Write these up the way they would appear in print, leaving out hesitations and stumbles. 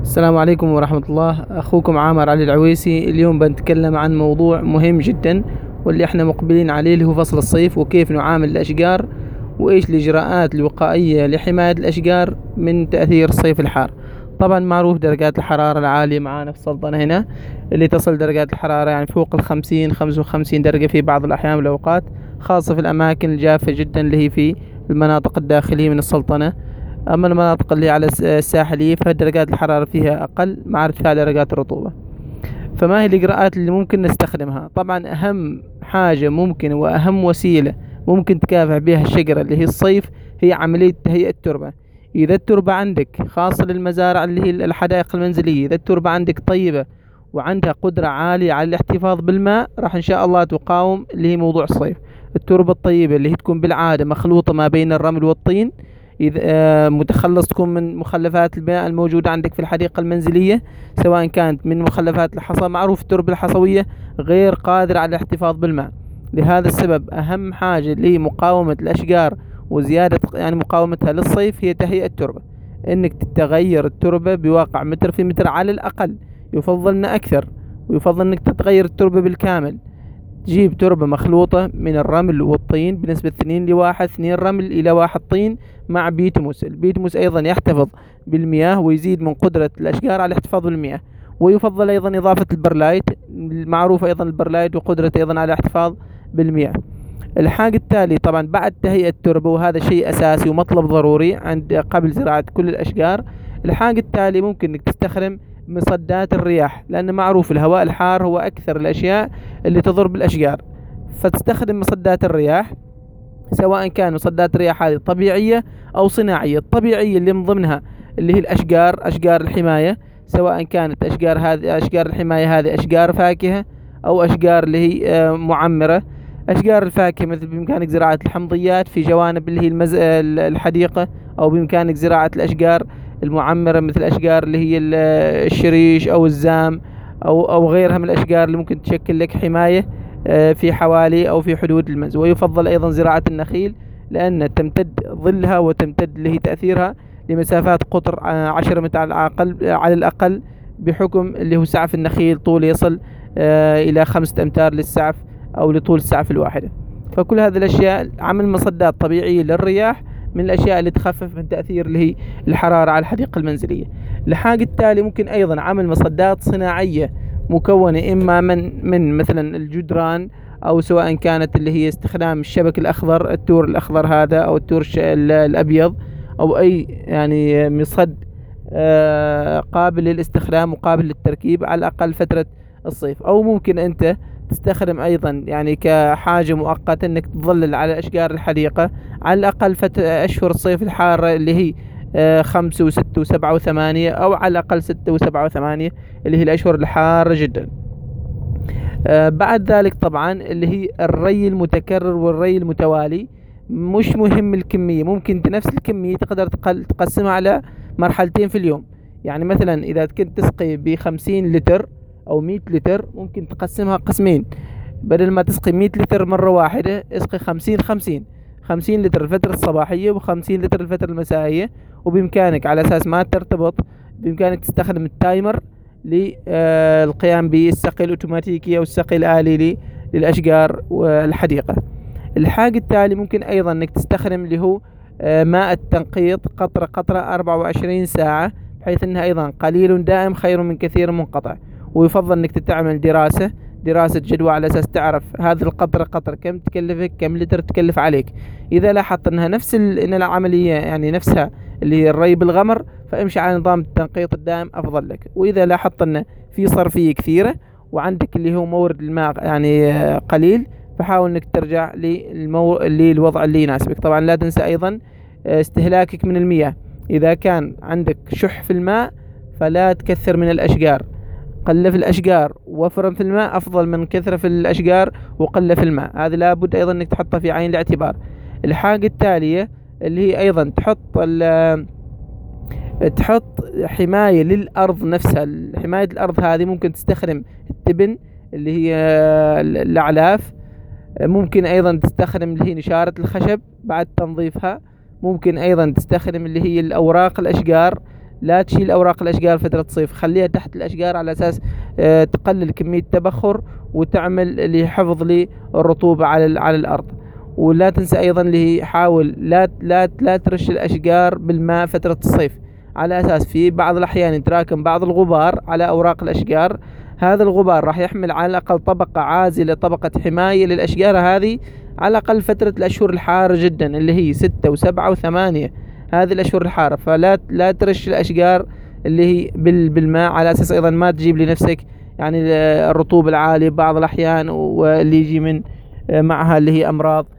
السلام عليكم ورحمة الله. أخوكم عامر علي العويسي. اليوم بنتكلم عن موضوع مهم جدا واللي احنا مقبلين عليه، اللي هو فصل الصيف وكيف نعامل الأشجار وإيش الإجراءات الوقائية لحماية الأشجار من تأثير الصيف الحار. طبعا معروف درجات الحرارة العالية معانا في السلطنة هنا، اللي تصل درجات الحرارة يعني فوق 50 55 درجة في بعض الأحيان والأوقات، خاصة في الأماكن الجافة جدا اللي هي في المناطق الداخلية من السلطنة. أما المناطق اللي على الساحلية فدرجات الحرارة فيها أقل مع ارتفاع درجات الرطوبة. فما هي الإجراءات اللي ممكن نستخدمها؟ طبعا أهم حاجة ممكن وأهم وسيلة ممكن تكافح بها الشجرة اللي هي الصيف هي عملية تهيئة التربة. إذا التربة عندك خاصة للمزارع اللي هي الحدائق المنزلية، إذا التربة عندك طيبة وعندها قدرة عالية على الاحتفاظ بالماء، راح إن شاء الله تقاوم اللي هي موضوع الصيف. التربة الطيبة اللي هي تكون بالعادة مخلوطة ما بين الرمل والطين، إذا متخلص تكون من مخلفات الماء الموجودة عندك في الحديقة المنزلية، سواء كانت من مخلفات الحصى. معروف التربة الحصوية غير قادرة على الاحتفاظ بالماء. لهذا السبب أهم حاجة لمقاومة الأشجار وزيادة يعني مقاومتها للصيف هي تهيئة التربة. إنك تتغير التربة بواقع متر في متر على الأقل، يفضل إن أكثر، ويفضل إنك تتغير التربة بالكامل. تجيب تربة مخلوطة من الرمل والطين بنسبة 2 ل1، 2 رمل إلى 1 طين مع بيتموس. البيتموس أيضا يحتفظ بالمياه ويزيد من قدرة الأشجار على الاحتفاظ بالمياه. ويفضل أيضا إضافة البرلايت، المعروف أيضا البرلايت وقدرته أيضا على الاحتفاظ بالمياه. الحاجة التالي طبعا بعد تهيئة التربة، وهذا شيء أساسي ومطلب ضروري عند قبل زراعة كل الأشجار. الحاجة التالي ممكن إنك تستخدم مصدات الرياح، لأن معروف الهواء الحار هو أكثر الأشياء اللي تضر بالأشجار. فتستخدم مصدات الرياح، سواء كان مصدات الرياح هذه طبيعية أو صناعية. الطبيعية اللي من ضمنها اللي هي الأشجار، أشجار الحماية، سواء كانت أشجار الحماية هذه أشجار فاكهة أو أشجار اللي هي معمرة. أشجار الفاكهة مثل بإمكانك زراعة الحمضيات في جوانب اللي هي الحديقة، أو بإمكانك زراعة الأشجار المعمرة مثل أشجار اللي هي الشريش أو الزام أو غيرها من الأشجار اللي ممكن تشكل لك حماية في حوالي أو في حدود المنزل. ويفضل أيضا زراعة النخيل، لأن تمتد ظلها وتمتد اللي هي تأثيرها لمسافات قطر 10 متر على الأقل، بحكم اللي هو سعف النخيل طول يصل إلى 5 أمتار للسعف أو لطول السعف الواحدة. فكل هذه الأشياء عمل مصدات طبيعية للرياح من الأشياء اللي تخفف من تأثير اللي هي الحرارة على الحديقة المنزلية. الحاجة التالي ممكن أيضا عمل مصدات صناعية مكونة إما من مثلا الجدران، أو سواء كانت اللي هي استخدام الشبك الأخضر، التور الأخضر هذا، أو التور الأبيض، أو أي يعني مصد قابل للاستخدام وقابل للتركيب على الأقل فترة الصيف. أو ممكن أنت تستخدم أيضا يعني كحاجة مؤقتة أنك تظلل على أشجار الحديقة على الأقل أشهر الصيف الحارة، اللي هي 5 و6 و7 و8، أو على الأقل 6 و7 و8 اللي هي الأشهر الحارة جدا. بعد ذلك طبعا اللي هي الري المتكرر والري المتوالي. مش مهم الكمية، ممكن نفس الكمية تقدر تقسمها على مرحلتين في اليوم. يعني مثلا إذا كنت تسقي ب50 لتر أو 100 لتر، ممكن تقسمها قسمين. بدل ما تسقي 100 لتر مرة واحدة، اسقي 50 لتر الفترة الصباحية و50 لتر الفترة المسائية. وبإمكانك على أساس ما ترتبط، بإمكانك تستخدم التايمر للقيام بالسقي الأوتوماتيكي أو السقي الآلي للأشجار والحديقة. الحاجة التالي ممكن أيضا أنك تستخدم اللي هو ماء التنقيط قطرة قطرة 24 ساعة، بحيث أنها أيضا قليل دائم خير من كثير منقطع. ويفضل أنك تعمل دراسة جدوى على أساس تعرف هذه القطرة قطرة كم تكلفك، كم لتر تكلف عليك. إذا لاحظت أنها إن العملية يعني نفسها اللي هي الري بالغمر، فامشي على نظام التنقيط الدائم أفضل لك. وإذا لاحظت أن في صرفية كثيرة وعندك اللي هو مورد الماء يعني قليل، فحاول أنك ترجع للوضع اللي يناسبك. طبعا لا تنسى أيضا استهلاكك من المياه. إذا كان عندك شح في الماء فلا تكثر من الأشجار، قلة في الأشجار وفرا في الماء أفضل من كثرة في الأشجار وقلة في الماء. هذا لابد أيضا أنك تحطها في عين الاعتبار. الحاجة التالية اللي هي أيضا تحط حماية للأرض نفسها. حماية الأرض هذه ممكن تستخدم التبن اللي هي الأعلاف. ممكن أيضا تستخدم اللي هي نشارة الخشب بعد تنظيفها. ممكن أيضا تستخدم اللي هي الأوراق الأشجار لا تشيل أوراق الأشجار فترة الصيف، خليها تحت الأشجار على أساس تقلل كمية التبخر وتعمل لحفظ للرطوبة على الأرض. ولا تنسى أيضا اللي هي حاول لا ترش الأشجار بالماء فترة الصيف، على أساس في بعض الأحيان يتراكم بعض الغبار على أوراق الأشجار. هذا الغبار راح يحمل على الأقل طبقة عازلة، طبقة حماية للأشجار هذه على الأقل فترة الأشهر الحارة جدا اللي هي 6 و7 و8، هذه الأشهر الحارة. فلا ترش الأشجار اللي هي بالماء، على أساس أيضا ما تجيب لنفسك يعني الرطوبة العالية بعض الأحيان، واللي يجي من معها اللي هي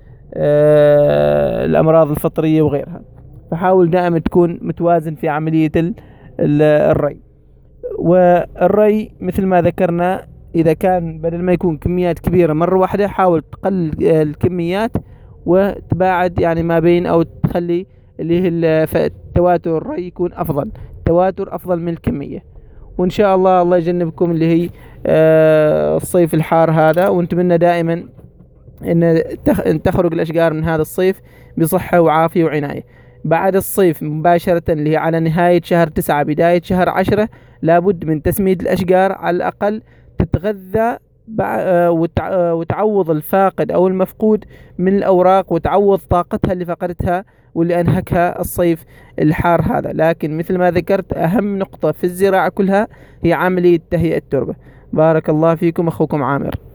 الأمراض الفطرية وغيرها. فحاول دائما تكون متوازن في عملية الري. والري مثل ما ذكرنا، إذا كان بدل ما يكون كميات كبيرة مرة واحدة، حاول تقلل الكميات وتباعد يعني ما بين، أو تخلي اللي هي تواتر الري يكون أفضل، تواتر أفضل من الكمية. وإن شاء الله يجنبكم اللي هي الصيف الحار هذا، ونتمنى دائما أن تخرج الأشجار من هذا الصيف بصحة وعافية وعناية. بعد الصيف مباشرة اللي هي على نهاية شهر 9 بداية شهر 10 لابد من تسميد الأشجار، على الأقل تتغذى وتعوض الفاقد أو المفقود من الأوراق، وتعوض طاقتها اللي فقدتها واللي أنهكها الصيف الحار هذا. لكن مثل ما ذكرت أهم نقطة في الزراعة كلها هي عملية تهيئة التربة. بارك الله فيكم، أخوكم عامر.